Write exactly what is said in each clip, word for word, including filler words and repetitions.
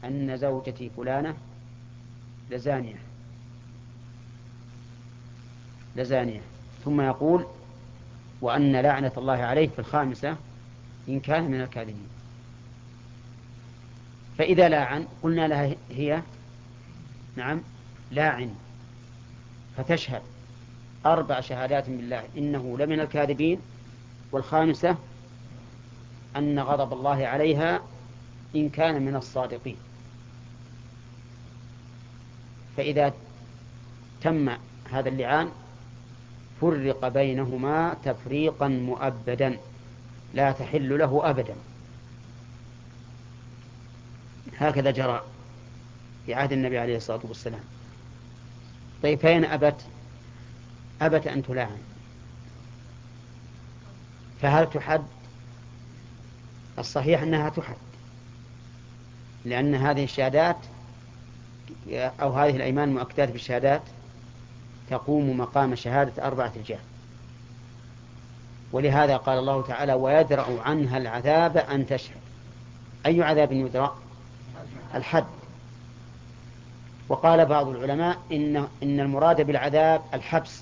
أن زوجتي فلانة لزانية لزانية ثم يقول وأن لعنة الله عليه في الخامسة إن كان من الكاذبين. فإذا لاعن قلنا لها هي نعم لاعن، فتشهد أربع شهادات بالله إنه لمن الكاذبين، والخامسة أن غضب الله عليها إن كان من الصادقين. فإذا تم هذا اللعان فرق بينهما تفريقا مؤبدا لا تحل له أبدا. هكذا جرى في عهد النبي عليه الصلاة والسلام. طيب فإن أبت أبت أن تلاعن فهل تحد؟ الصحيح أنها تحد، لأن هذه الشهادات أو هذه الأيمان المؤكدات بالشهادات تقوم مقام شهادة أربعة رجال. ولهذا قال الله تعالى ويدرأ عنها العذاب أن تشهد. أي عذاب يدرأ؟ الحد. وقال بعض العلماء إن, إن المراد بالعذاب الحبس،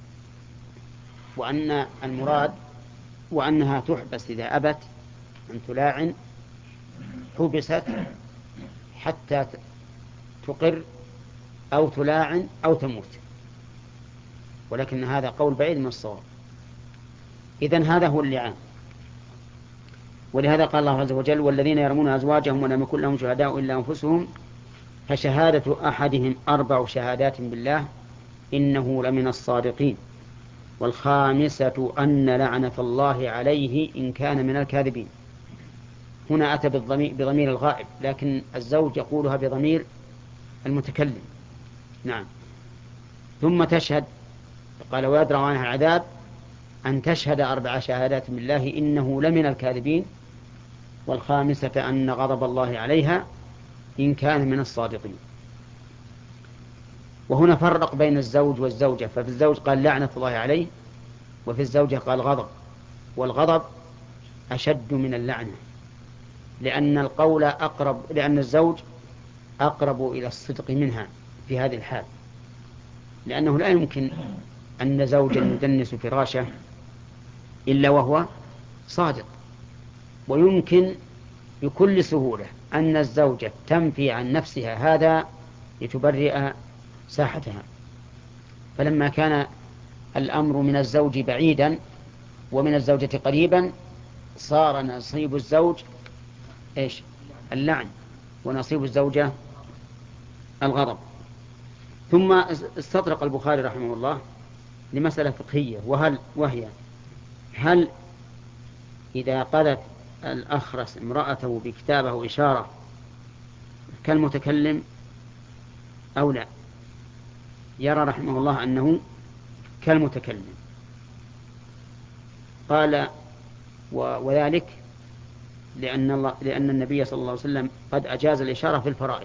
وأن المراد وأنها تحبس إذا أبت أن تلاعن حبست حتى تقر أو تلاعن أو تموت، ولكن هذا قول بعيد من الصواب. إذن هذا هو اللعان. ولهذا قال الله عز وجل والذين يرمون أزواجهم ولم يكن لهم شهداء إلا أنفسهم فشهادة أحدهم أربع شهادات بالله إنه لمن الصادقين والخامسة أن لعنة الله عليه إن كان من الكاذبين. هنا أتى بضمير الغائب، لكن الزوج يقولها بضمير المتكلم. نعم. ثم تشهد، قال ويدرأ عنها العذاب أن تشهد أربع شهادات بالله إنه لمن الكاذبين والخامسة أن غضب الله عليها إن كان من الصادقين. وهنا فرق بين الزوج والزوجة، ففي الزوج قال لعنة الله عليه، وفي الزوجة قال غضب. والغضب أشد من اللعنة، لأن القول أقرب، لأن الزوج أقرب إلى الصدق منها في هذه الحال، لأنه لا يمكن أن زوجا يدنس فراشه إلا وهو صادق، ويمكن بكل سهولة أن الزوجة تنفي عن نفسها هذا لتبرئ ساحتها. فلما كان الأمر من الزوج بعيدا ومن الزوجة قريبا صار نصيب الزوج إيش؟ اللعن، ونصيب الزوجة الغضب. ثم استطرق البخاري رحمه الله لمسألة فقهية، وهل وهي هل إذا قذف الأخرس امرأته بكتابة وإشارة كالمتكلم أو لا؟ يرى رحمه الله أنه كالمتكلم. قال وذلك لأن, الله لأن النبي صلى الله عليه وسلم قد أجاز الإشارة في الفرائض،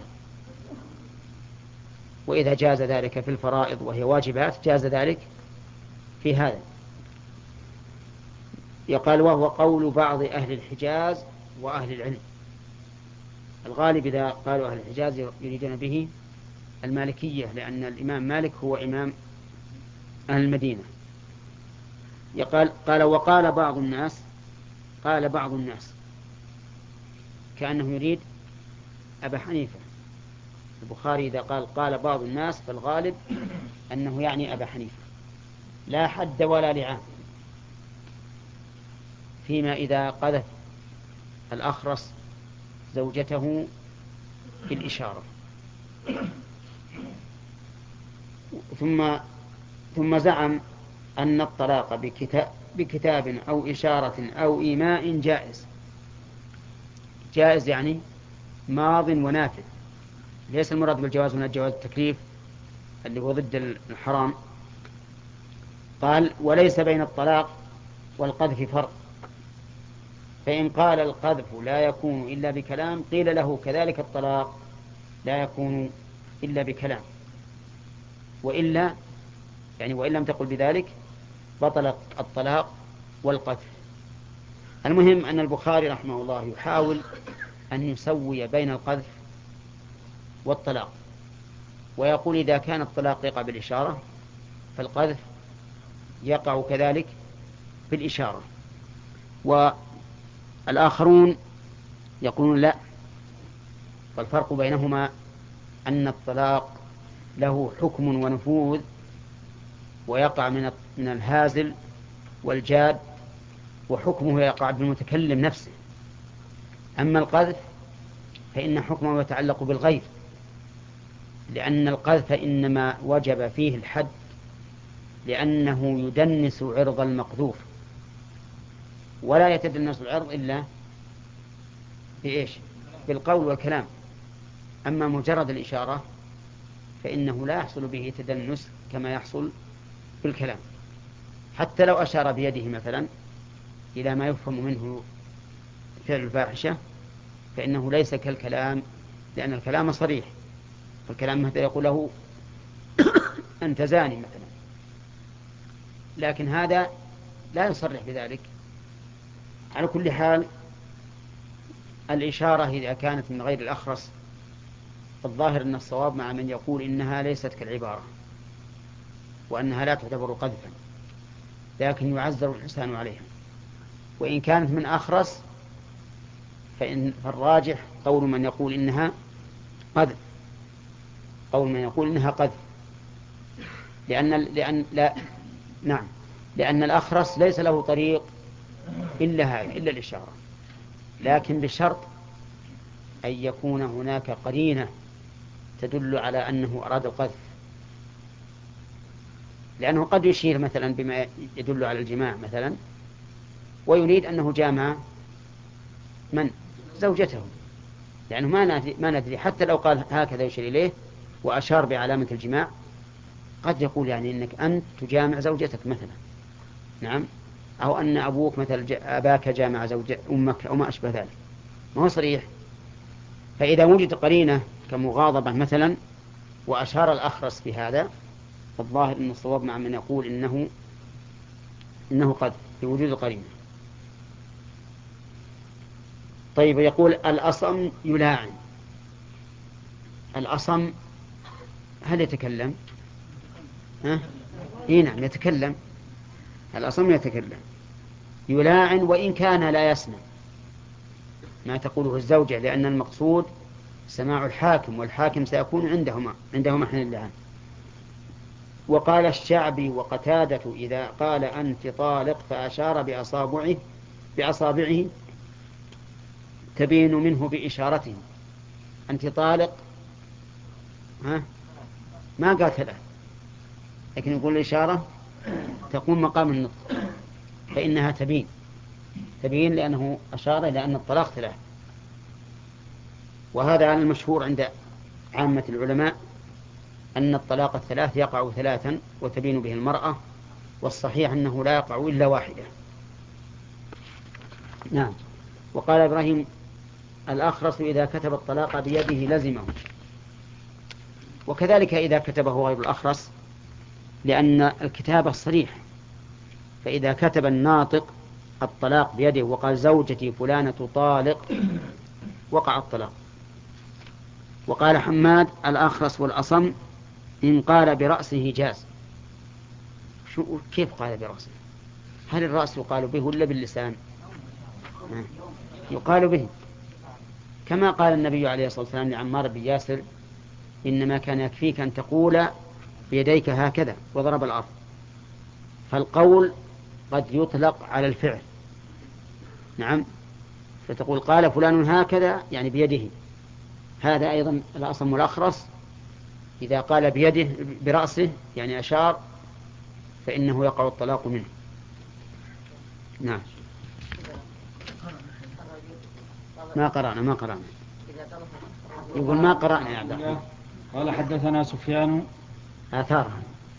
وإذا جاز ذلك في الفرائض وهي واجبات جاز ذلك في هذا. يقال وهو قول بعض أهل الحجاز وأهل العلم. الغالب إذا قالوا أهل الحجاز يريدون به المالكية، لأن الإمام مالك هو إمام أهل المدينة. يقال قال وقال بعض الناس، قال بعض الناس كأنه يريد أبا حنيفة. البخاري إذا قال قال بعض الناس فالغالب أنه يعني أبا حنيفة. لا حد ولا لعان فيما إذا قذف الأخرس زوجته بالإشارة. ثم ثم زعم أن الطلاق بكتاب, بكتاب أو إشارة أو إيماء جائز. جائز يعني ماض ونافذ، ليس المراد بالجواز من الجواز التكليف اللي هو ضد الحرام. قال وليس بين الطلاق والقذف فرق، فإن قال القذف لا يكون إلا بكلام قيل له كذلك الطلاق لا يكون إلا بكلام، وإلا يعني وإن لم تقل بذلك بطل الطلاق والقذف. المهم أن البخاري رحمه الله يحاول أن يسوي بين القذف والطلاق. ويقول إذا كان الطلاق يقع بالإشارة فالقذف يقع كذلك بالإشارة. والآخرون يقولون لا، والفرق بينهما أن الطلاق له حكم ونفوذ ويقع من من الهازل والجاد، وحكمه يقع بالمتكلم نفسه. أما القذف فإن حكمه يتعلق بالغير، لأن القذف إنما وجب فيه الحد لأنه يدنس عرض المقذوف، ولا يتدنس العرض إلا بإيش؟ بالقول والكلام. أما مجرد الإشارة فإنه لا يحصل به تدنس كما يحصل بالكلام، حتى لو أشار بيده مثلا إلى ما يفهم منه فعل الفاحشة فإنه ليس كالكلام، لأن الكلام صريح، والكلام مثل يقول له أنت زاني مثلا، لكن هذا لا يصرح بذلك. على كل حال الإشارة إذا كانت من غير الأخرس فالظاهر أن الصواب مع من يقول إنها ليست كالعبارة وأنها لا تعتبر قذفا، لكن يعزر الإنسان عليها. وإن كانت من أخرس فإن فالراجح قول من يقول إنها قذف، قول من يقول إنها قذف، لأن لأن لا نعم لأن الأخرس ليس له طريق إلا هذا إلا الإشارة، لكن بشرط أن يكون هناك قرينة تدل على أنه أراد القذف، لأنه قد يشير مثلا بما يدل على الجماع مثلا ويريد أنه جامع من زوجته، لأنه ما ندري, ما ندري حتى لو قال هكذا يشير إليه وأشار بعلامة الجماع قد يقول يعني إنك أنت تجامع زوجتك مثلا، نعم، أو أن أبوك مثلا أباك جامع زوج أمك أو ما أشبه ذلك، ما هو صريح. فإذا وجد قرينة كمغاضبة مثلا وأشار الأخرس بهذا فالظاهر أن الصواب مع من يقول إنه إنه قد في وجود القرينة. طيب، يقول الأصم يلاعن. الأصم هل يتكلم؟ ها؟ إيه نعم يتكلم، الأصم يتكلم. يلاعن وإن كان لا يسمع ما تقوله الزوجة، لأن المقصود سماع الحاكم، والحاكم سيكون عندهما عندهما حين اللعان. وقال الشعبي وقتادة إذا قال أنت طالق فأشار بأصابعه بأصابعه تبين منه بإشارته. أنت طالق، ها؟ ما قال ثلاث، لكن يقول الإشارة تقوم مقام النطق، فإنها تبين تبين لأنه أشار إلى أن الطلاق ثلاث. وهذا على المشهور عند عامة العلماء أن الطلاق الثلاث يقع ثلاثا وتبين به المرأة، والصحيح أنه لا يقع إلا واحدة. نعم. وقال إبراهيم الأخرس إذا كتب الطلاق بيده لزمه، وكذلك إذا كتبه غير الأخرس، لأن الكتابة صريح، فإذا كتب الناطق الطلاق بيده وقال زوجتي فلانة طالق وقع الطلاق. وقال حماد الأخرس والأصم إن قال برأسه جاز. شو كيف قال برأسه؟ هل الرأس يقال به ولا باللسان؟ يقال به، كما قال النبي عليه الصلاة والسلام لعمار بن ياسر إنما كان يكفيك أن تقول بيديك هكذا وضرب الأرض. فالقول قد يطلق على الفعل، نعم، فتقول قال فلان هكذا يعني بيده. هذا أيضا الأصم والأخرس إذا قال بيده برأسه يعني أشار فإنه يقع الطلاق منه. نعم. ما قرأنا ما قرأنا يقول ما قرأنا يا عبد الرحمن. قال حدثنا سفيان آثارها.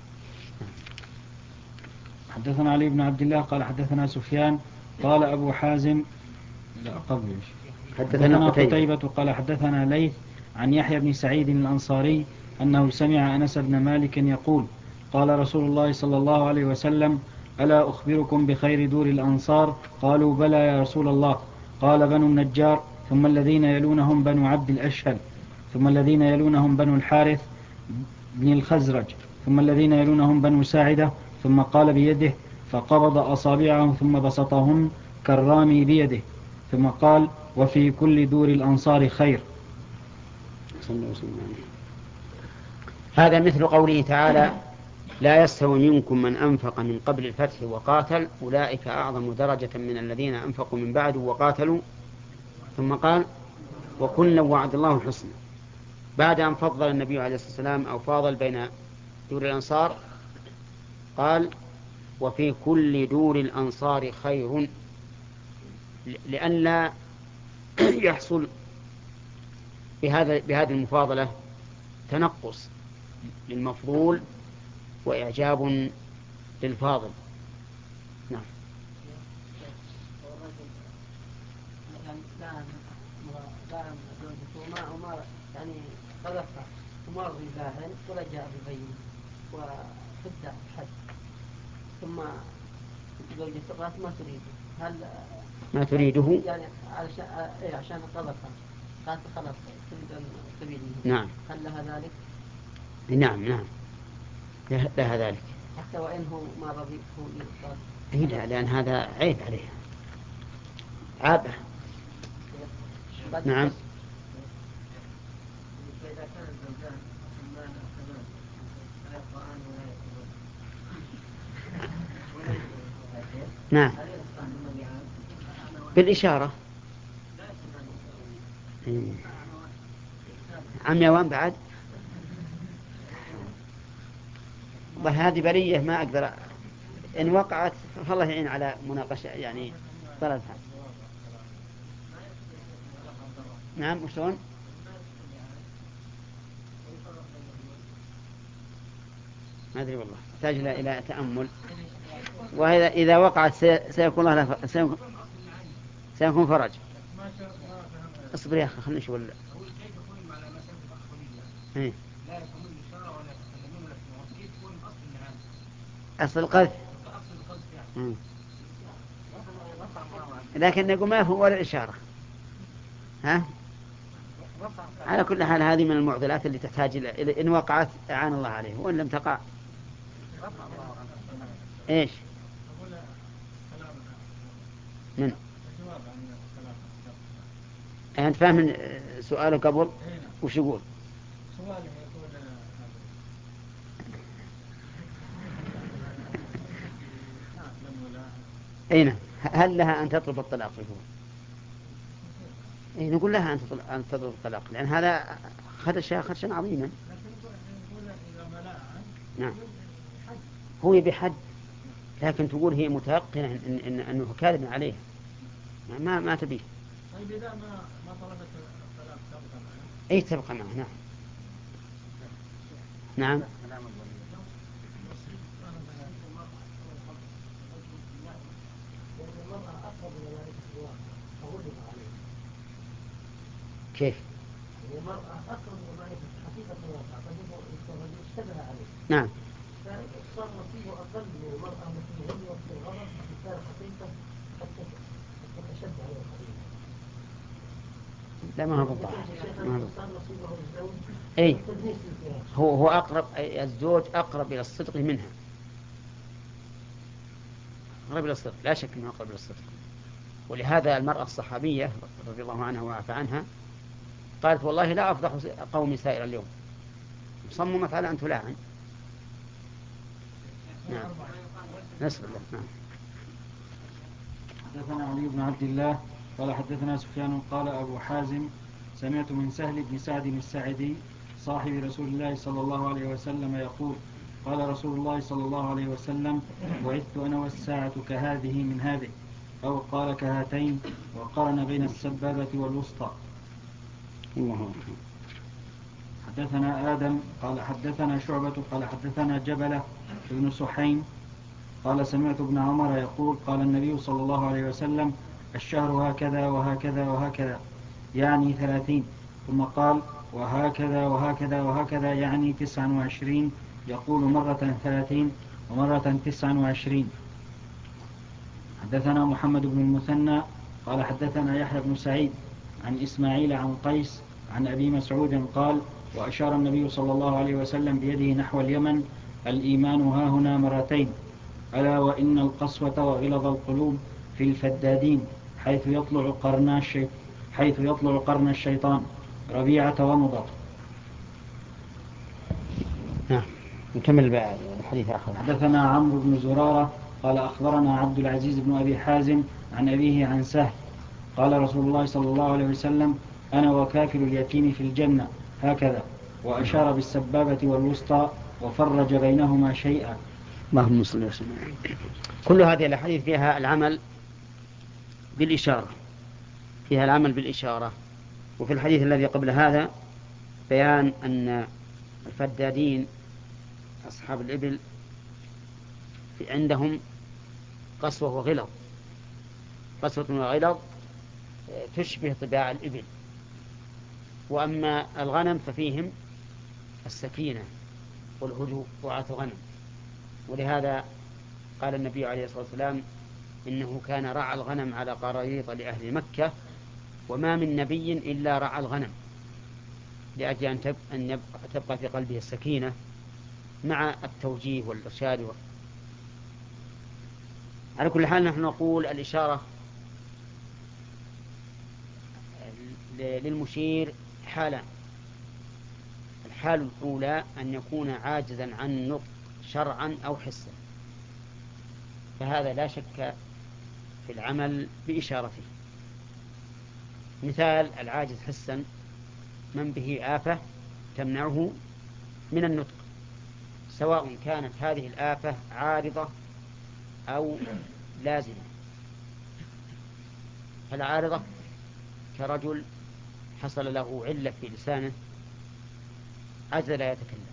حدثنا علي بن عبد الله قال حدثنا سفيان قال أبو حازم لا قبل حدثنا قتيبة قال حدثنا ليث عن يحيى بن سعيد الأنصاري أنه سمع أنس بن مالك يقول قال رسول الله صلى الله عليه وسلم ألا أخبركم بخير دور الأنصار؟ قالوا بلى يا رسول الله. قال بنو النجار ثم الذين يلونهم بنو عبد الأشهل ثم الذين يلونهم بنو الحارث بن الخزرج ثم الذين يلونهم بنو ساعدة ثم قال بيده فقبض أصابعهم ثم بسطهن كالرامي بيده ثم قال وفي كل دور الأنصار خير. هذا مثل قوله تعالى لا يستوي منكم من أنفق من قبل الفتح وقاتل أولئك أعظم درجة من الذين أنفقوا من بعد وقاتلوا ثم قال وكلا وعد الله الحسنى. بعد أن فضل النبي عليه الصلاة والسلام أو فاضل بين دور الأنصار قال وفي كل دور الأنصار خير لئلا يحصل بهذا بهذه المفاضلة تنقص للمفضول وإعجاب للفاضل. نعم. يعني قذفها ومر بباهن ولا جاء ببين وحد حد ثم زوجة الرأس ما تريده هل ما تريده يعني علشان إيه عشان قذفها قالت خلاص تريد أن تبينه. نعم. هل لها ذلك؟ نعم نعم لها ذلك حتى وإنه ما رضي هو يقال. إيه لا لأن هذا عيب عليها عابه. نعم. نعم بالإشارة. عم يوان بعد والله هذه برية ما أقدر إن وقعت فالله يعين على مناقشة يعني طلبها. نعم وشون ما أدري والله تحتاج إلى تأمل. وإذا إذا وقعت سيكون الله سيكون, سيكون فرج. اصبر يا أخي خلنا نشوف ال... إيه؟ أصل القذف لكن نقول ما هو ولا إشارة. ها على كل حال هذه من المعضلات اللي تحتاج إلى إن وقعت أعان الله عليه وإن لم تقع إيش من أنت فاهم سؤاله قبل وش يقول؟ أين هل لها أن تطلب الطلاق؟ إيه نقول لها أن تطلب أن تطلب الطلاق لأن هذا خدش خدشا عظيما. نعم هو يبي حد لكن تقول هي متيقنة إن إن أنه كاذب عليه ما ما تبيه. طيب إذا ما ما طلبت الطلاق تبقى معه. أي تبقى معه. نعم. نعم. كيف؟ المرأة أقرب ما حقيقة الواقع قد يشتبه عليه. نعم. فصار نصيبه أقل من المرأة التي هي وقت الغضب مثال حقيقة حتى تتشبه عليه الحقيقة. لا ما هو بالضبط. أي هو هو أقرب الزوج أقرب إلى الصدق منها. أقرب إلى الصدق لا شك أنه أقرب إلى الصدق. ولهذا المرأة الصحابية رضي الله عنها وعفى عنها قالت والله لا أفضح قومي سائر اليوم صممت على أن تلاعن. نعم نسأل الله. نعم. حدثنا علي بن عبد الله قال حدثنا سفيان قال أبو حازم سمعت من سهل بن سعد الساعدي صاحب رسول الله صلى الله عليه وسلم يقول قال رسول الله صلى الله عليه وسلم بعثت أنا والساعة كهذه من هذه أو قال كهاتين وقارن بين السبابة والوسطى. الله. حدثنا آدم قال حدثنا شعبة قال حدثنا جبلة بن سحيم قال سمعت ابن عمر يقول قال النبي صلى الله عليه وسلم الشهر هكذا وهكذا وهكذا يعني ثلاثين ثم قال وهكذا وهكذا وهكذا يعني تسعا وعشرين يقول مرة ثلاثين ومرة تسعا وعشرين. حدثنا محمد بن المثنى قال حدثنا يحيى بن سعيد عن إسماعيل عن قيس عن أبي مسعود قال: وأشار النبي صلى الله عليه وسلم بيده نحو اليمن: الإيمان هاهنا مرتين، ألا وإن القسوة وغلظ القلوب في الفدادين حيث يطلع قرن الشيطان حيث يطلع قرن الشيطان ربيعة ومضر. نعم نكمل بقى الحديث آخر. حدثنا عمرو بن زرارة قال أخبرنا عبد العزيز بن أبي حازم عن أبيه عن سهل قال رسول الله صلى الله عليه وسلم: أنا وكافل اليتيم في الجنة هكذا، وأشار بالسبابة والوسطى وفرج بينهما شيئا. اللهم صل وسلم. كل هذه الأحاديث فيها العمل بالإشارة فيها العمل بالإشارة. وفي الحديث الذي قبل هذا بيان أن الفدادين أصحاب الإبل عندهم قسوة وغلظ قسوة وغلظ تشبه طباع الإبل. وأما الغنم ففيهم السكينة والهدوء رعاة الغنم. ولهذا قال النبي عليه الصلاة والسلام: إنه كان رعى الغنم على قراريط لأهل مكة، وما من نبي إلا رعى الغنم، لأجل أن تبقى في قلبه السكينة مع التوجيه والإرشاد. على كل حال نحن نقول الإشارة للمشير حالان: الحال الأولى أن يكون عاجزا عن النطق شرعا أو حسا، فهذا لا شك في العمل بإشارته. مثال العاجز حسا: من به آفة تمنعه من النطق، سواء كانت هذه الآفة عارضة أو لازمة. فالعارضة كرجل حصل له علة في لسانه عجز لا يتكلم،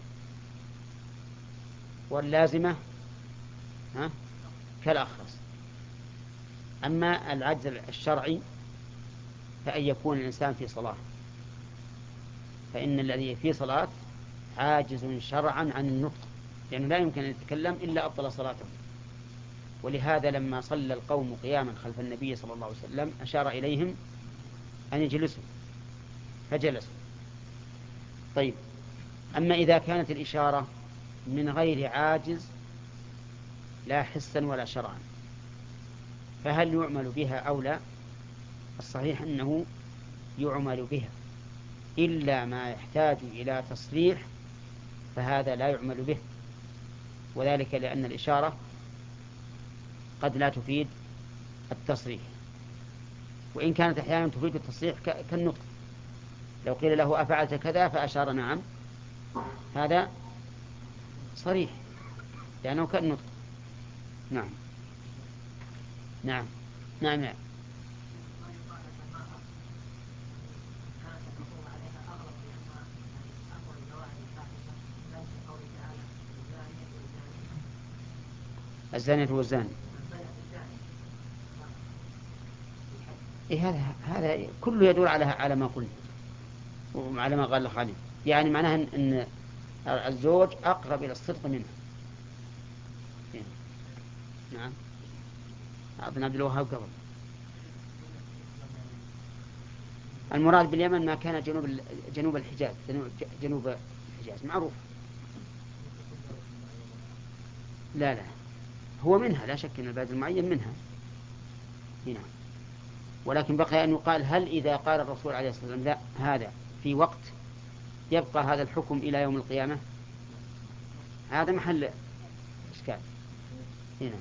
واللازمة ها كالأخرس. أما العجز الشرعي فأن يكون الإنسان في صلاة، فإن الذي في صلاة عاجز شرعا عن النطق، لأنه لا يمكن أن يتكلم إلا أبطل صلاته. ولهذا لما صلى القوم قياما خلف النبي صلى الله عليه وسلم أشار إليهم أن يجلسوا فجلسوا. طيب، أما إذا كانت الإشارة من غير عاجز لا حسا ولا شرعا فهل يعمل بها أو لا؟ الصحيح أنه يعمل بها، إلا ما يحتاج إلى تصريح فهذا لا يعمل به، وذلك لأن الإشارة قد لا تفيد التصريح، وإن كانت أحيانا تفيد التصريح كالنطق. لو قيل له أفعلت كذا فأشار نعم، هذا صريح لأنه كالنطق. نعم نعم نعم, نعم. الزانية والزاني، إيه هذا هذا كله يدور على على ما قلنا وعلى ما قال خالد، يعني معناه أن الزوج أقرب إلى الصدق منه. نعم ابن عبد الوهاب قبل. المراد باليمن ما كان جنوب جنوب الحجاز، جنوب الحجاز معروف. لا لا هو منها، لا شك أن البلد المعين منها هنا، ولكن بقي أن يقال هل إذا قال الرسول عليه الصلاة والسلام لا هذا في وقت يبقى هذا الحكم إلى يوم القيامة؟ هذا محل إشكال هنا.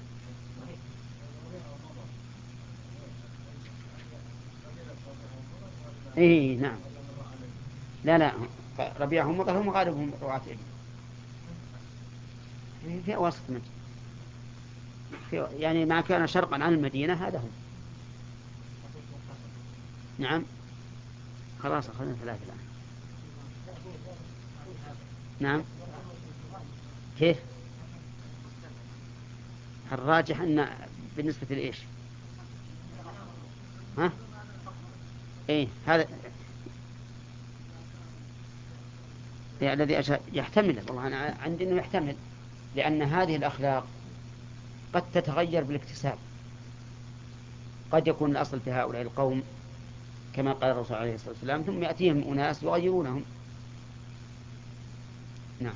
إيه نعم. لا لا ربيعهم مطر هم غالبهم رعاة إبل في وسط مدينة، يعني ما كان شرقا عن المدينة هذا هم. نعم خلاص أخذنا ثلاثة الآن. نعم كيف؟ الراجح أن بالنسبة لإيش؟ ها؟ إيه هذا يعني الذي أشار يحتمل، والله أنا عندي أنه يحتمل، لأن هذه الأخلاق قد تتغير بالاكتساب. قد يكون الأصل في هؤلاء القوم كما قال الرسول عليه الصلاة والسلام، ثم يأتيهم أناس يغيرونهم. نعم.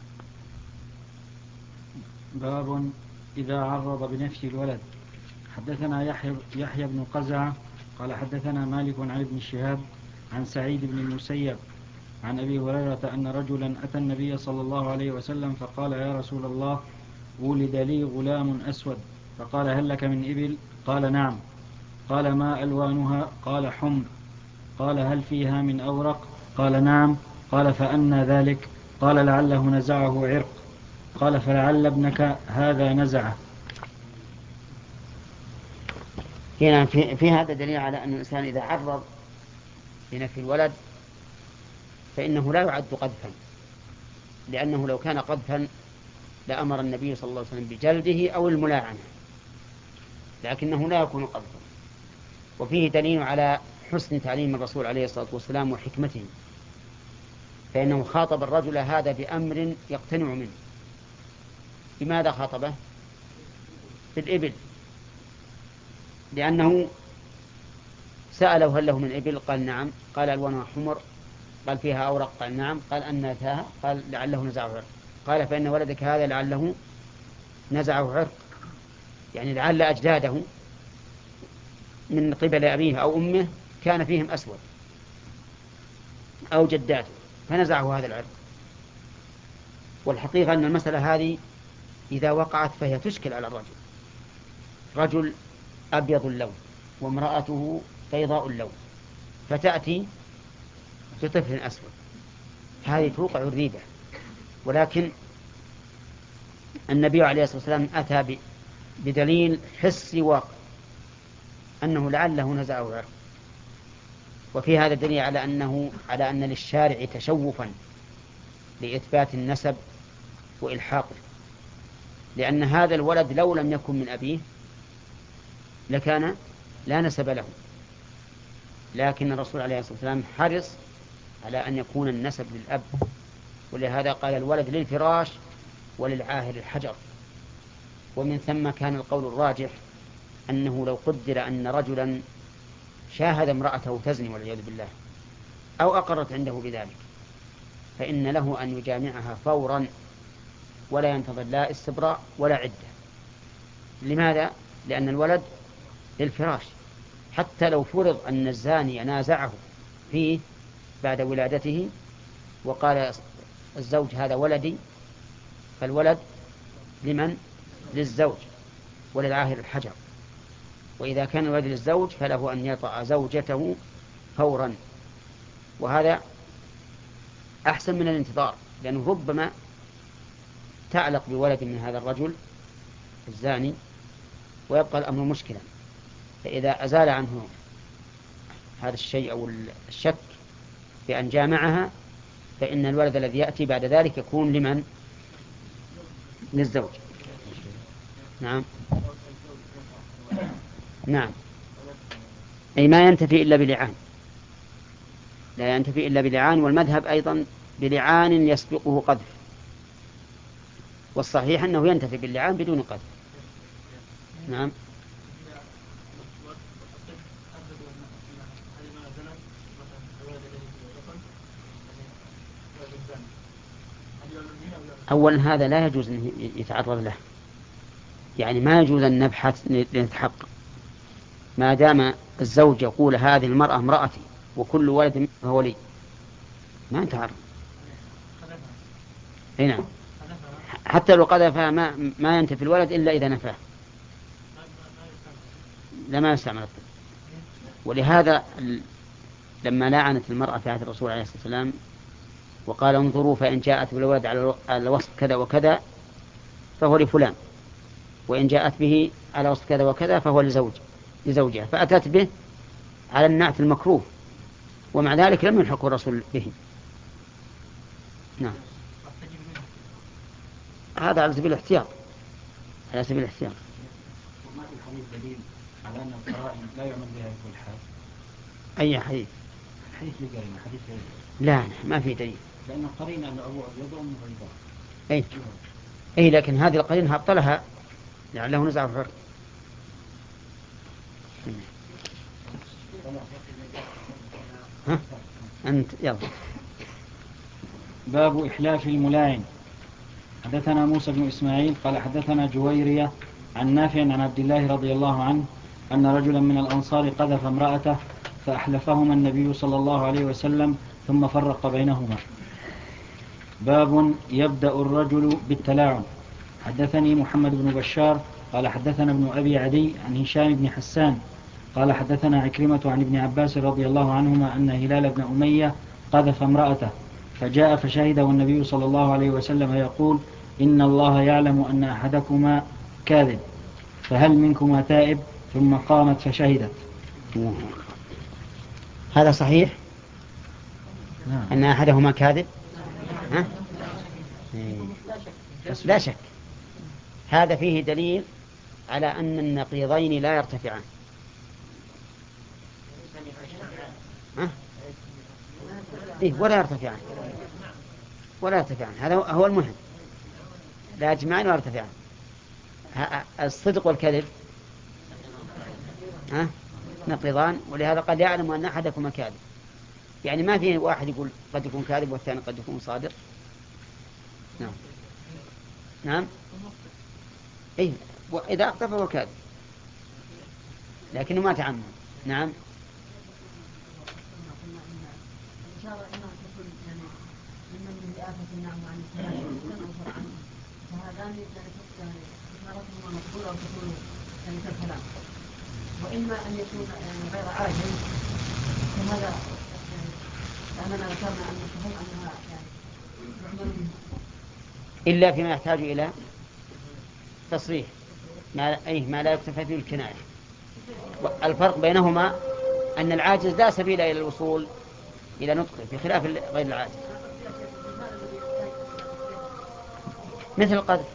باب إذا عرض بنفي الولد. حدثنا يحيى, يحيى بن قزعة قال حدثنا مالك عن ابن شهاب عن سعيد بن المسيب عن أبي هريرة أن رجلا أتى النبي صلى الله عليه وسلم فقال يا رسول الله ولد لي غلام أسود، فقال هل لك من إبل؟ قال نعم. قال ما ألوانها؟ قال حمر. قال هل فيها من أورق؟ قال نعم. قال فأنى ذلك؟ قال لعله نزعه عرق. قال فلعل ابنك هذا نزعه. هنا في, في هذا دليل على أن الإنسان إذا عرض بنفي الولد فإنه لا يعد قذفا، لأنه لو كان قذفا لأمر النبي صلى الله عليه وسلم بجلده أو الملاعنة، لكنه لا يكون قذفا. وفيه دليل على حسن تعليم الرسول عليه الصلاة والسلام وحكمته، فإنه خاطب الرجل هذا بأمر يقتنع منه. بماذا خاطبه؟ بالإبل، لأنه سأله هل له من إبل؟ قال نعم. قال ألوانها حمر. قال فيها أورق؟ قال نعم. قال أن ذاها؟ قال لعله نزعه عرق. قال فإن ولدك هذا لعله نزعه عرق، يعني لعل أجداده من قبل أبيه أو أمه كان فيهم أسود أو جداته فنزعه هذا العرق. والحقيقة أن المسألة هذه إذا وقعت فهي تشكل على الرجل. رجل أبيض اللون وامرأته بيضاء اللون، فتأتي بطفل أسود، هذه توقع الريبة. ولكن النبي عليه الصلاة والسلام أتى بدليل حسي واقع أنه لعله نزعه عرق. وفي هذا الدليل على أنه على أن للشارع تشوفا لإثبات النسب وإلحاقه، لأن هذا الولد لو لم يكن من أبيه لكان لا نسب له، لكن الرسول عليه الصلاة والسلام حرص على أن يكون النسب للأب، ولهذا قال الولد للفراش وللعاهر الحجر. ومن ثم كان القول الراجح أنه لو قدر أن رجلا شاهد امرأته تزني والعياذ بالله أو أقرت عنده بذلك فإن له أن يجامعها فورا ولا ينتظر لا استبراء ولا عدة. لماذا؟ لأن الولد للفراش، حتى لو فرض أن الزاني نازعه فيه بعد ولادته وقال الزوج هذا ولدي، فالولد لمن؟ للزوج وللعاهر الحجر. وإذا كان الولد للزوج فله أن يطأ زوجته فورا، وهذا أحسن من الانتظار، لأنه ربما تعلق بولد من هذا الرجل الزاني ويبقى الأمر مشكلا. فإذا أزال عنه هذا الشيء أو الشك بأن جامعها فإن الولد الذي يأتي بعد ذلك يكون لمن؟ للزوج. نعم نعم أي ما ينتفي إلا بلعان، لا ينتفي إلا بلعان. والمذهب أيضا بلعان يسبقه قذف، والصحيح أنه ينتفي باللعان بدون قذف. نعم أولا هذا لا يجوز أن يتعرض له، يعني ما يجوز أن نبحث لنتحقق ما دام الزوج يقول هذه المرأة امرأتي وكل ولد فهو لي، ما نتعرض. هنا حتى لو قذفها ما, ما ينتفي الولد إلا إذا نفاه، لما يستعمل الطب. ولهذا لما لعنت المرأة في عهد الرسول عليه الصلاة والسلام وقال انظروا فإن جاءت بالولد على الوصف كذا وكذا فهو لفلان، وإن جاءت به على وصف كذا وكذا فهو لزوج لزوجها، فأتت به على النعت المكروه، ومع ذلك لم يلحقه الرسول به. نعم هذا على سبيل الاحتياط، على سبيل الاحتياط. وما في الحديث دليل على أن القرائن لا يعمل بها في كل حال؟ أي حديث؟ حديث لقرينة حديث غير. لا ما في دليل، لأن القرينة أن أبوه أبيض وأمه بيضاء. أي أي لكن هذه القرينة أبطلها لعله نزع الحر. ها أنت يلا. باب إحلاف الملاعن. حدثنا موسى بن إسماعيل قال حدثنا جويرية عن نافع عن عبد الله رضي الله عنه أن رجلا من الأنصار قذف امرأته فأحلفهما النبي صلى الله عليه وسلم ثم فرق بينهما. باب يبدأ الرجل بالتلاعن. حدثني محمد بن بشار قال حدثنا ابن أبي عدي عن هشام بن حسان قال حدثنا عكرمة عن ابن عباس رضي الله عنهما أن هلال بن أمية قذف امرأته فجاء فشهده النبي صلى الله عليه وسلم يقول إن الله يعلم أن أحدكما كاذب فهل منكما تائب؟ ثم قامت فشهدت. هذا صحيح؟ نعم. أن أحدهما كاذب؟ ها؟ لا شك. هذا فيه دليل على أن النقيضين لا يرتفعان. ها؟ إيه ولا يرتفعان ولا يرتفعان. هذا هو المهم. لا يجمعان ولا يرتفعان. الصدق والكذب ها؟ نقيضان، ولهذا قد يعلم أن أحدكما كاذب. يعني ما في واحد يقول قد يكون كاذب والثاني قد يكون صادق. نعم نعم إيه وإذا أخطأ فهو كاذب لكنه ما تعمد. نعم وإما أن يكون غير عاجل فهذا لأننا ذكرنا أن الصحيح أنها يعني إلا فيما يحتاج إلى تصريح ما, أيه ما لا يكتفى فيه الكناية. الفرق بينهما أن العاجز لا سبيل إلى الوصول إلى نطقه بخلاف غير العاجز. مثل القذف.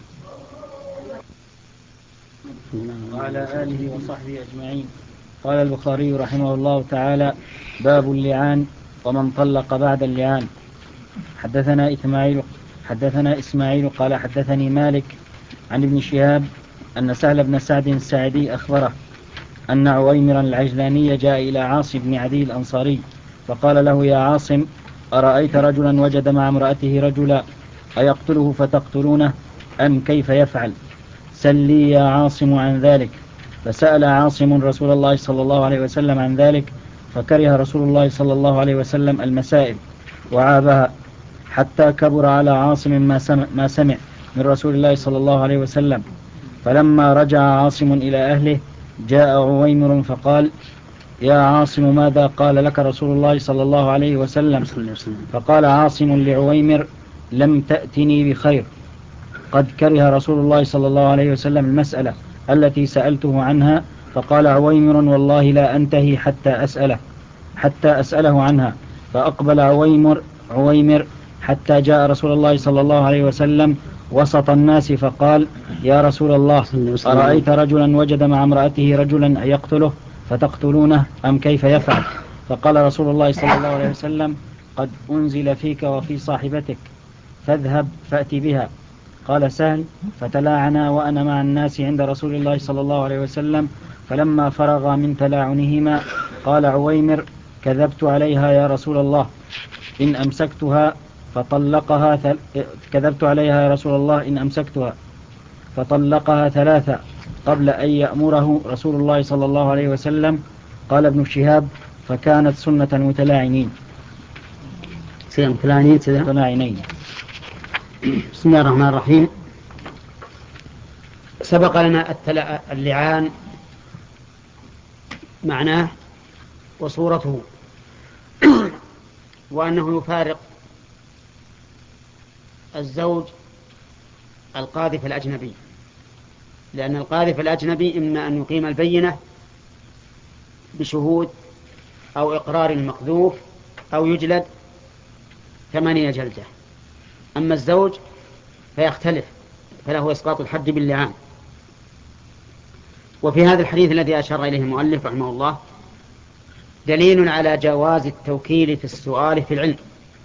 وعلى آله وصحبه أجمعين. قال البخاري رحمه الله تعالى باب اللعان ومن طلق بعد اللعان. حدثنا إسماعيل حدثنا إسماعيل قال حدثني مالك عن ابن شهاب أن سهل بن سعد الساعدي أخبره أن عويمرا العجلاني جاء إلى عاصم بن عدي الأنصاري فقال له يا عاصم أرأيت رجلا وجد مع امرأته رجلا أيقتله فتقتلونه أم كيف يفعل؟ سل لي يا عاصم عن ذلك. فسأل عاصم رسول الله صلى الله عليه وسلم عن ذلك فكره رسول الله صلى الله عليه وسلم المسائل وعابها حتى كبر على عاصم ما سمع, ما سمع من رسول الله صلى الله عليه وسلم. فلما رجع عاصم إلى أهله جاء عويمر فقال يا عاصم ماذا قال لك رسول الله صلى الله عليه وسلم؟ فقال عاصم لعويمر لم تأتني بخير قد كره رسول الله صلى الله عليه وسلم المسألة التي سألته عنها. فقال عويمر والله لا أنتهي حتى أسأله حتى أسأله عنها. فأقبل عويمر عويمر حتى جاء رسول الله صلى الله عليه وسلم وسط الناس فقال يا رسول الله أرأيت رجلا وجد مع امرأته رجلا يقتله فتقتلونه أم كيف يفعل؟ فقال رسول الله صلى الله عليه وسلم قد أنزل فيك وفي صاحبتك فاذهب فأتي بها. قال سهل فتلاعنا وأنا مع الناس عند رسول الله صلى الله عليه وسلم. فلما فرغ من تلاعنهما قال عويمر كذبت عليها يا رسول الله إن أمسكتها فطلقها ثل... كذبت عليها يا رسول الله إن أمسكتها فطلقها ثلاثة قبل أن يأمره رسول الله صلى الله عليه وسلم. قال ابن شهاب فكانت سنة المتلاعنين متلاعنين. بسم الله الرحمن الرحيم. سبق لنا اللعان معناه وصورته وأنه يفارق الزوج القاذف الأجنبي، لأن القاذف الأجنبي إما أن يقيم البينة بشهود أو إقرار المقذوف أو يجلد ثمانية جلدة. أما الزوج فيختلف فله إسقاط الحد باللعان. وفي هذا الحديث الذي أشار إليه المؤلف رحمه الله دليل على جواز التوكيل في السؤال في العلم،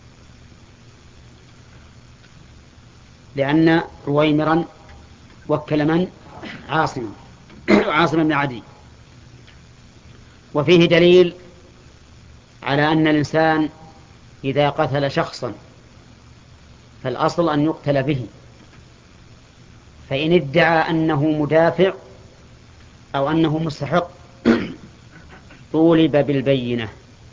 لأن عويمرا وكل من عاصم عاصم بن عدي. وفيه دليل على أن الإنسان إذا قتل شخصا فالأصل أن يقتل به، فإن ادعى أنه مدافع أو أنه مستحق طولب بالبينة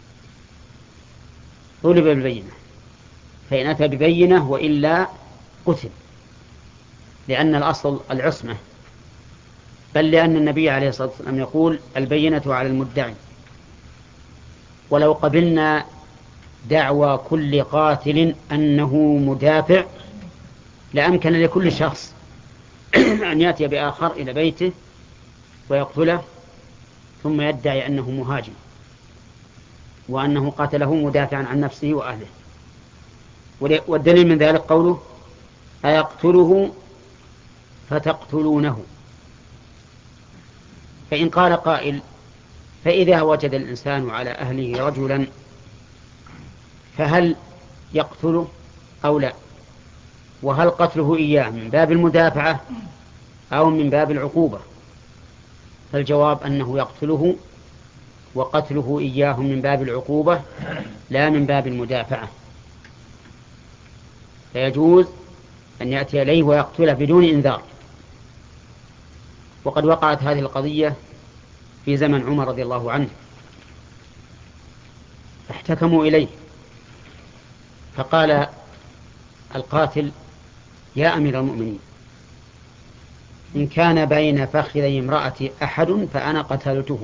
طولب بالبينة فإن أتى ببينة وإلا قتل، لأن الأصل العصمة، بل لأن النبي عليه الصلاة والسلام يقول البينة على المدعي. ولو قبلنا دعوى كل قاتل أنه مدافع لأمكن لكل شخص أن يأتي بآخر إلى بيته ويقتله ثم يدعي أنه مهاجم وأنه قاتله مدافعا عن نفسه وأهله. والدليل من ذلك قوله أيقتله فتقتلونه. فإن قال قائل فإذا وجد الإنسان على أهله رجلا فهل يقتله أو لا؟ وهل قتله إياه من باب المدافعة أو من باب العقوبة؟ فالجواب أنه يقتله، وقتله إياه من باب العقوبة لا من باب المدافعة، فيجوز أن يأتي إليه ويقتله بدون إنذار. وقد وقعت هذه القضية في زمن عمر رضي الله عنه، فاحتكموا إليه فقال القاتل يا أمير المؤمنين إن كان بين فخذي امرأتي أحد فأنا قتلته.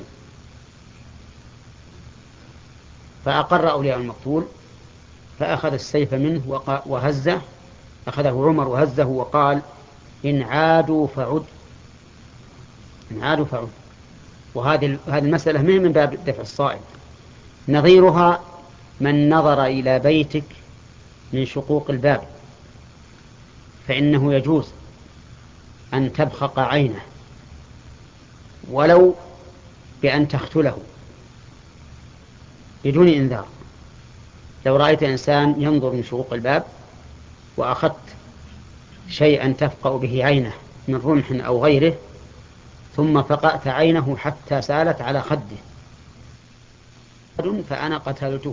فأقر أولياء المقتول فأخذ السيف منه وهزه، أخذه عمر وهزه وقال إن عادوا فعد إن عادوا فعد. وهذه هذه المسألة مهم من باب دفع الصائل. نظيرها من نظر إلى بيتك من شقوق الباب فإنه يجوز أن تبخق عينه ولو بأن تقتله بدون إنذار. لو رأيت إنسان ينظر من شقوق الباب وأخذت شيئا تفقأ به عينه من رمح أو غيره ثم فقأت عينه حتى سالت على خده فأنا قتلته.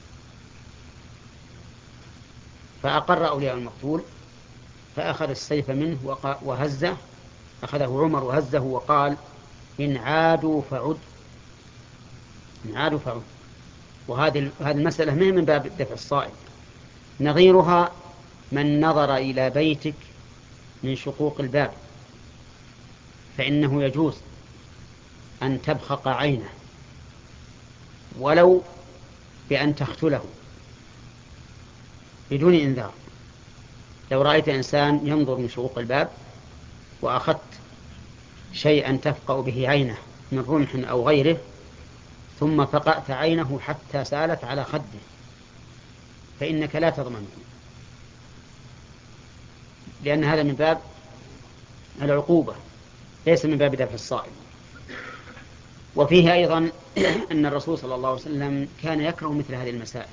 فأقر أولياء المقتول فأخذ السيف منه وهزه، أخذه عمر وهزه وقال إن عادوا فعد إن عادوا فعد. وهذه هذه المسألة مهم من باب دفع الصائل. نظيرها من نظر إلى بيتك من شقوق الباب فإنه يجوز أن تبخق عينه ولو بأن تقتله بدون إنذار. لو رأيت إنسان ينظر من شقوق الباب وأخذت شيئا تفقأ به عينه من رمح أو غيره ثم فقأت عينه حتى سالت على خده فإنك لا تضمنه، لأن هذا من باب العقوبة ليس من باب دفع الصائل. وفيه أيضا أن الرسول صلى الله عليه وسلم كان يكره مثل هذه المسائل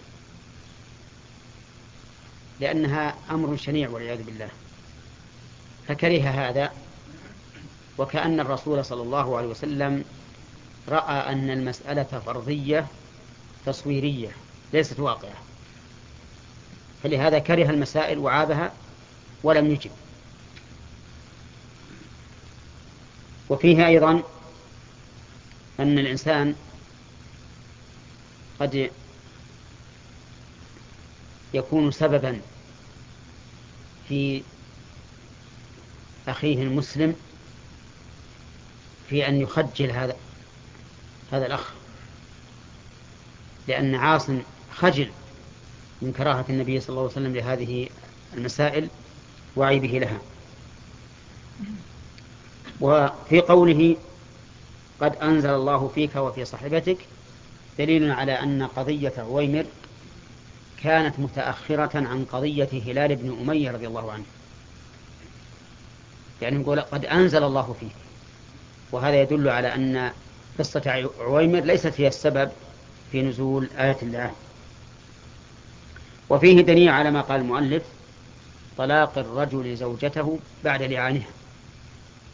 لأنها أمر شنيع والعياذ بالله، فكره هذا. وكأن الرسول صلى الله عليه وسلم رأى أن المسألة فرضية تصويرية ليست واقعة، فلهذا كره المسائل وعابها ولم يجب. وفيه أيضا أن الإنسان قد يكون سببا في أخيه المسلم في أن يخجل هذا هذا الأخ، لأن عاصم خجل من كراهة النبي صلى الله عليه وسلم لهذه المسائل وعيبه لها. وفي قوله قد أنزل الله فيك وفي صاحبتك دليل على أن قضية عويمر كانت متأخرة عن قضية هلال بن أمية رضي الله عنه، يعني نقول قد أنزل الله فيك، وهذا يدل على أن قصة عويمر ليست هي السبب في نزول آية الله. وفيه دليل على ما قال المؤلف طلاق الرجل زوجته بعد لعانها،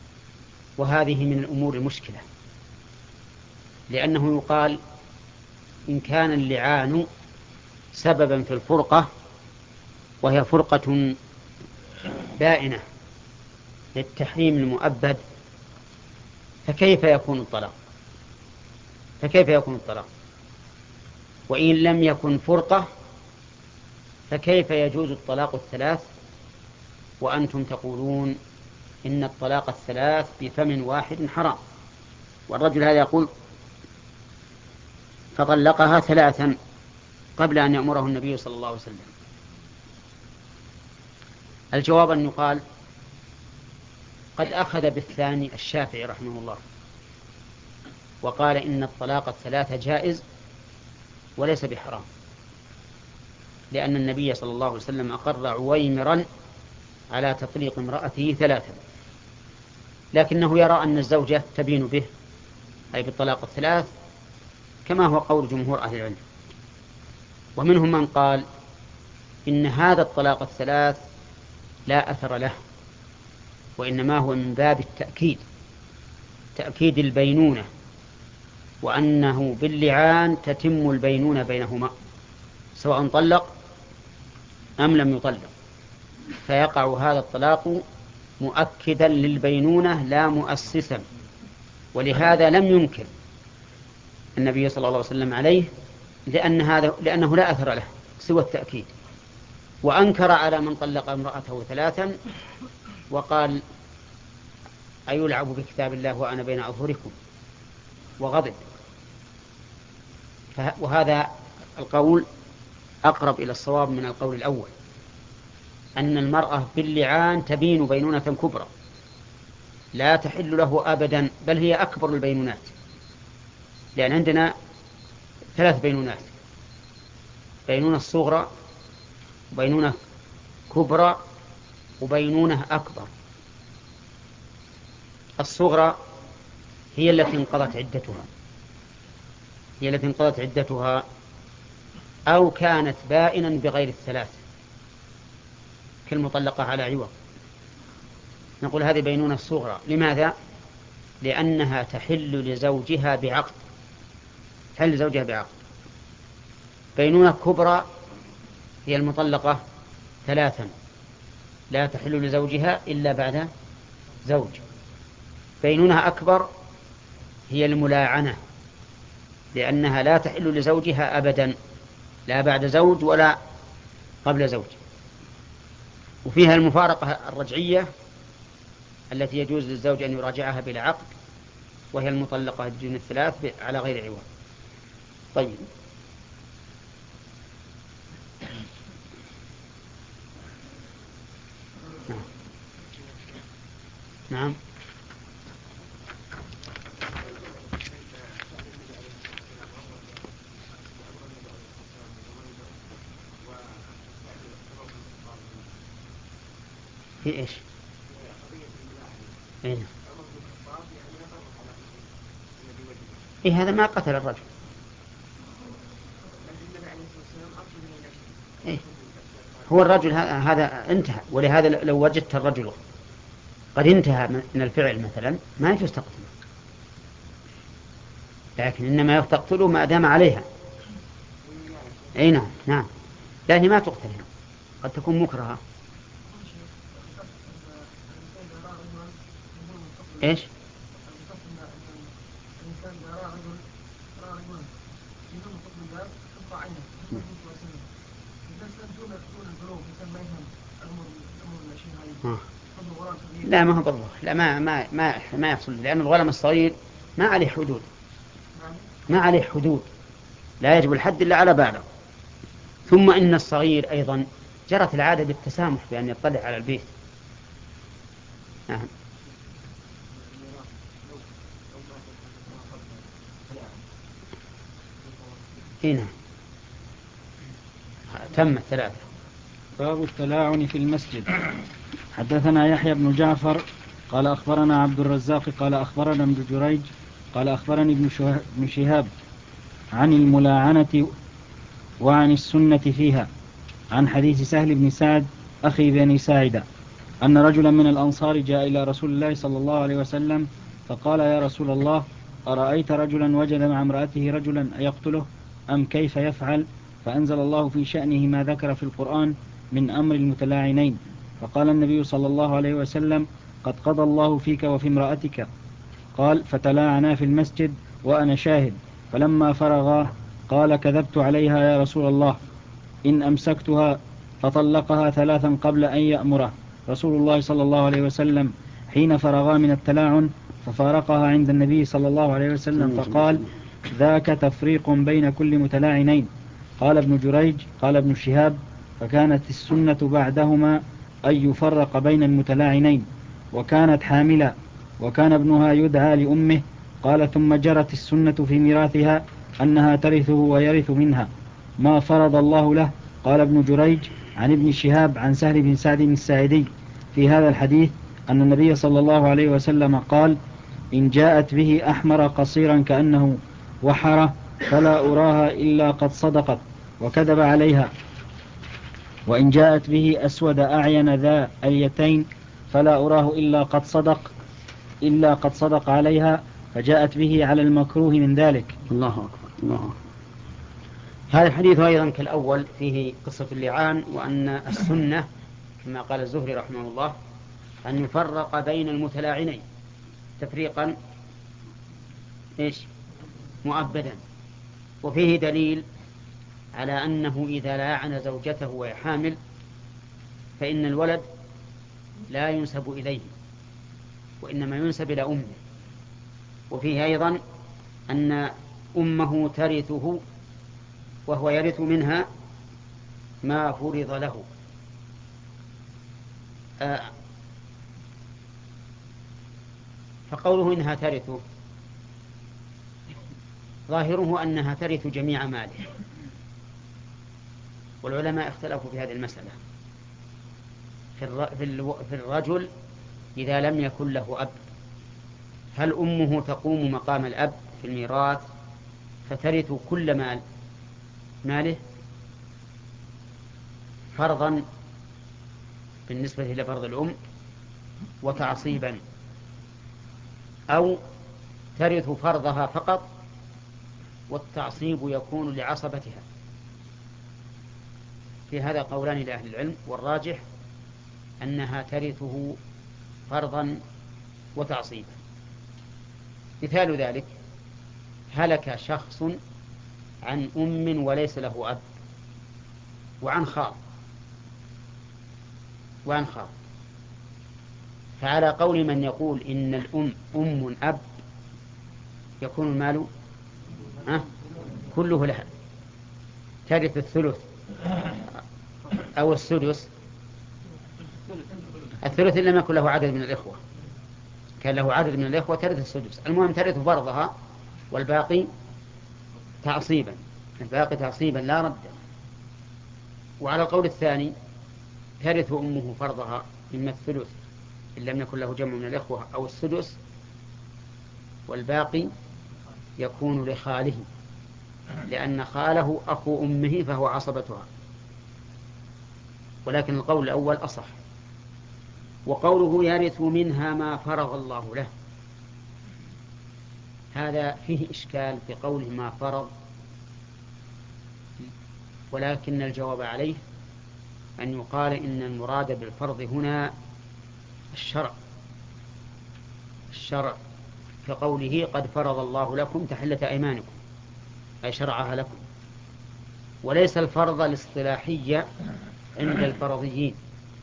وهذه من الأمور المشكلة، لأنه يقال إن كان اللعان سببا في الفرقة وهي فرقة بائنة للتحريم المؤبد، فكيف يكون الطلاق؟ فكيف يكون الطلاق؟ وإن لم يكن فرقة فكيف يجوز الطلاق الثلاث وأنتم تقولون إن الطلاق الثلاث بفم واحد حرام؟ والرجل هذا يقول فطلقها ثلاثا قبل أن يأمره النبي صلى الله عليه وسلم. الجواب أن يقال قد أخذ بالثاني الشافعي رحمه الله وقال إن الطلاق الثلاثة جائز وليس بحرام، لأن النبي صلى الله عليه وسلم أقر عويمرا على تطليق امرأته ثلاثا، لكنه يرى أن الزوجة تبين به أي بالطلاق الثلاث كما هو قول جمهور أهل العلم. ومنهم من قال إن هذا الطلاق الثلاث لا أثر له، وإنما هو من باب التأكيد، تأكيد البينونة، وأنه باللعان تتم البينونة بينهما سواء طلق أم لم يطلق، فيقع هذا الطلاق مؤكدا للبينونة لا مؤسسا. ولهذا لم ينكر النبي صلى الله عليه وسلم عليه لأن هذا لأنه لا أثر له سوى التأكيد، وأنكر على من طلق امرأته ثلاثا وقال أيلعب بكتاب الله وأنا بين أظهركم وغضب. وهذا القول أقرب إلى الصواب من القول الأول، أن المرأة باللعان تبين بينونة كبرى لا تحل له أبدا، بل هي أكبر البينونات، لأن عندنا ثلاث بينونات: بينونة صغرى وبينونة كبرى وبينونة أكبر. الصغرى هي التي انقضت عدتها هي التي انقضت عدتها أو كانت بائنا بغير الثلاث كالمطلقة على عوض، نقول هذه بينونة صغرى. لماذا؟ لأنها تحل لزوجها بعقد تحل لزوجها بعقد. بينونة كبرى هي المطلقة ثلاثا لا تحل لزوجها إلا بعد زوج. بينونة أكبر هي الملاعنة، لأنها لا تحل لزوجها أبدا لا بعد زوج ولا قبل زوج. وفيها المفارقة الرجعية التي يجوز للزوج أن يراجعها بلا عقد، وهي المطلقة دون الثلاث على غير عوض. طيب، نعم نعم في إيش؟ إيه؟ إيه هذا ما قتل الرجل. إيه؟ هو الرجل هذا انتهى، ولهذا لو وجدت الرجل قد انتهى من الفعل مثلا ما يجوز تقتله، لكن إنما تقتله ما دام عليها. أي نعم نعم، لكن ما تقتل، قد تكون مكرهة. إيش؟ لا ما هو بالله، لا ما ما ما ما يحصل، لأن الغلام الصغير ما عليه حدود ما عليه حدود لا يجب الحد إلا على بالغ. ثم إن الصغير أيضا جرت العادة بالتسامح بأن يطلع على البيت. نعم. هنا تم الثلاثة. باب التلاعن في المسجد. حدثنا يحيى بن جعفر قال أخبرنا عبد الرزاق قال أخبرنا ابن جريج قال أخبرني ابن شهاب عن الملاعنة وعن السنة فيها عن حديث سهل بن سعد أخي بني ساعدة أن رجلا من الأنصار جاء إلى رسول الله صلى الله عليه وسلم فقال: يا رسول الله، أرأيت رجلا وجد مع امرأته رجلا أيقتله؟ أم كيف يفعل؟ فأنزل الله في شأنه ما ذكر في القرآن من أمر المتلاعنين، فقال النبي صلى الله عليه وسلم: قد قضى الله فيك وفي امرأتك. قال: فتلاعنا في المسجد وأنا شاهد، فلما فرغا قال: كذبت عليها يا رسول الله، إن أمسكتها. فطلقها ثلاثا قبل أن يأمره رسول الله صلى الله عليه وسلم حين فرغا من التلاعن، ففارقها عند النبي صلى الله عليه وسلم فقال: ذاك تفريق بين كل متلاعنين. قال ابن جريج: قال ابن شهاب: فكانت السنة بعدهما أن يفرق بين المتلاعنين، وكانت حاملا، وكان ابنها يدعى لأمه. قال: ثم جرت السنة في ميراثها أنها ترثه ويرث منها ما فرض الله له. قال ابن جريج عن ابن شهاب عن سهل بن سعد الساعدي في هذا الحديث أن النبي صلى الله عليه وسلم قال: إن جاءت به أحمر قصيرا كأنه وحرة فلا أراها إلا قد صدقت وكذب عليها، وإن جاءت به أسود أعين ذا اليتين فلا أراه إلا قد صدق إلا قد صدق عليها، فجاءت به على المكروه من ذلك. الله أكبر الله أكبر. هذا الحديث أيضا كالأول فيه قصة اللعان، وأن السنة كما قال الزهري رحمه الله أن يفرق بين المتلاعنين تفريقا إيش مؤبدا. وفيه دليل على أنه إذا لاعن زوجته وهي حامل فإن الولد لا ينسب إليه وإنما ينسب إلى أمه. وفيه أيضا أن أمه ترثه وهو يرث منها ما فرض له. آه فقوله إنها ترثه ظاهره أنها ترث جميع ماله، والعلماء اختلفوا في هذه المسألة. في الرجل إذا لم يكن له أب هل أمه تقوم مقام الأب في الميراث فترث كل مال ماله فرضا بالنسبة إلى فرض الأم وتعصيبا، أو ترث فرضها فقط والتعصيب يكون لعصبتها؟ في هذا قولان لأهل العلم، والراجح أنها ترثه فرضا وتعصيبا. مثال ذلك: هلك شخص عن أم وليس له أب وعن خال وعن خال فعلى قول من يقول إن الأم أم أب يكون المال أه كله لها، ترث الثلث أو السدس. الثلث لم يكن له عدد من الإخوة، كان له عدد من الإخوة ترث السدس. المهم ترث فرضها والباقي تعصيبا، الباقي تعصيبا لا رد. وعلى القول الثاني ترث أمه فرضها إما الثلث إن لم يكن له جمع من الإخوة أو السدس، والباقي يكون لخاله لأن خاله أخو أمه فهو عصبتها. ولكن القول الأول أصح. وقوله يرث منها ما فرض الله له هذا فيه إشكال في قوله ما فرض، ولكن الجواب عليه أن يقال إن المراد بالفرض هنا الشرع الشرع كقوله قد فرض الله لكم تحلة أيمانكم، أي شرعها لكم، وليس الفرض الاصطلاحية عند الفرضيين.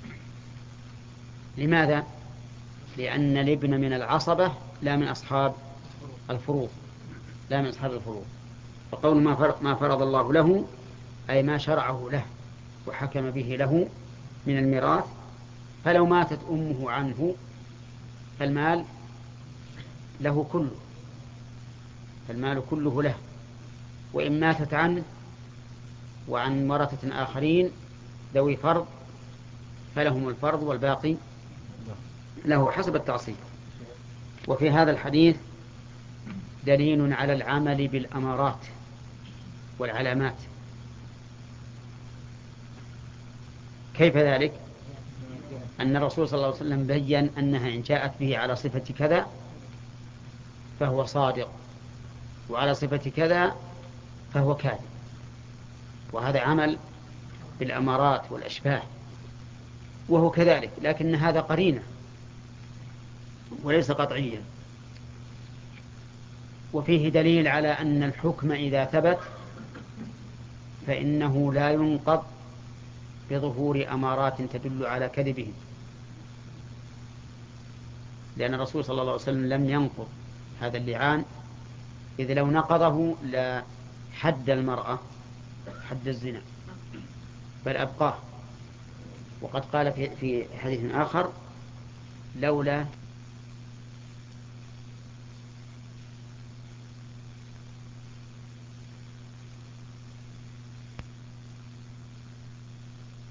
لماذا؟ لأن الابن من العصبة لا من أصحاب الفروض لا من أصحاب الفروض فقول ما فرض الله له أي ما شرعه له وحكم به له من الميراث. فلو ماتت أمه عنه فالمال له كله فالمال كله له، وإن ماتت عنه وعن ورثة آخرين ذوي فرض فلهم الفرض والباقي له حسب التعصيب. وفي هذا الحديث دليل على العمل بالأمارات والعلامات. كيف ذلك؟ أن الرسول صلى الله عليه وسلم بيّن أنها إن جاءت به على صفة كذا فهو صادق، وعلى صفة كذا فهو كاذب. وهذا عمل بالأمارات والأشباه، وهو كذلك، لكن هذا قرينة وليس قطعيا. وفيه دليل على أن الحكم إذا ثبت فإنه لا ينقض بظهور أمارات تدل على كذبه، لأن الرسول صلى الله عليه وسلم لم ينقض هذا اللعان، إذ لو نقضه لا حد المرأة حد الزنا بل أبقاه. وقد قال في حديث آخر: لولا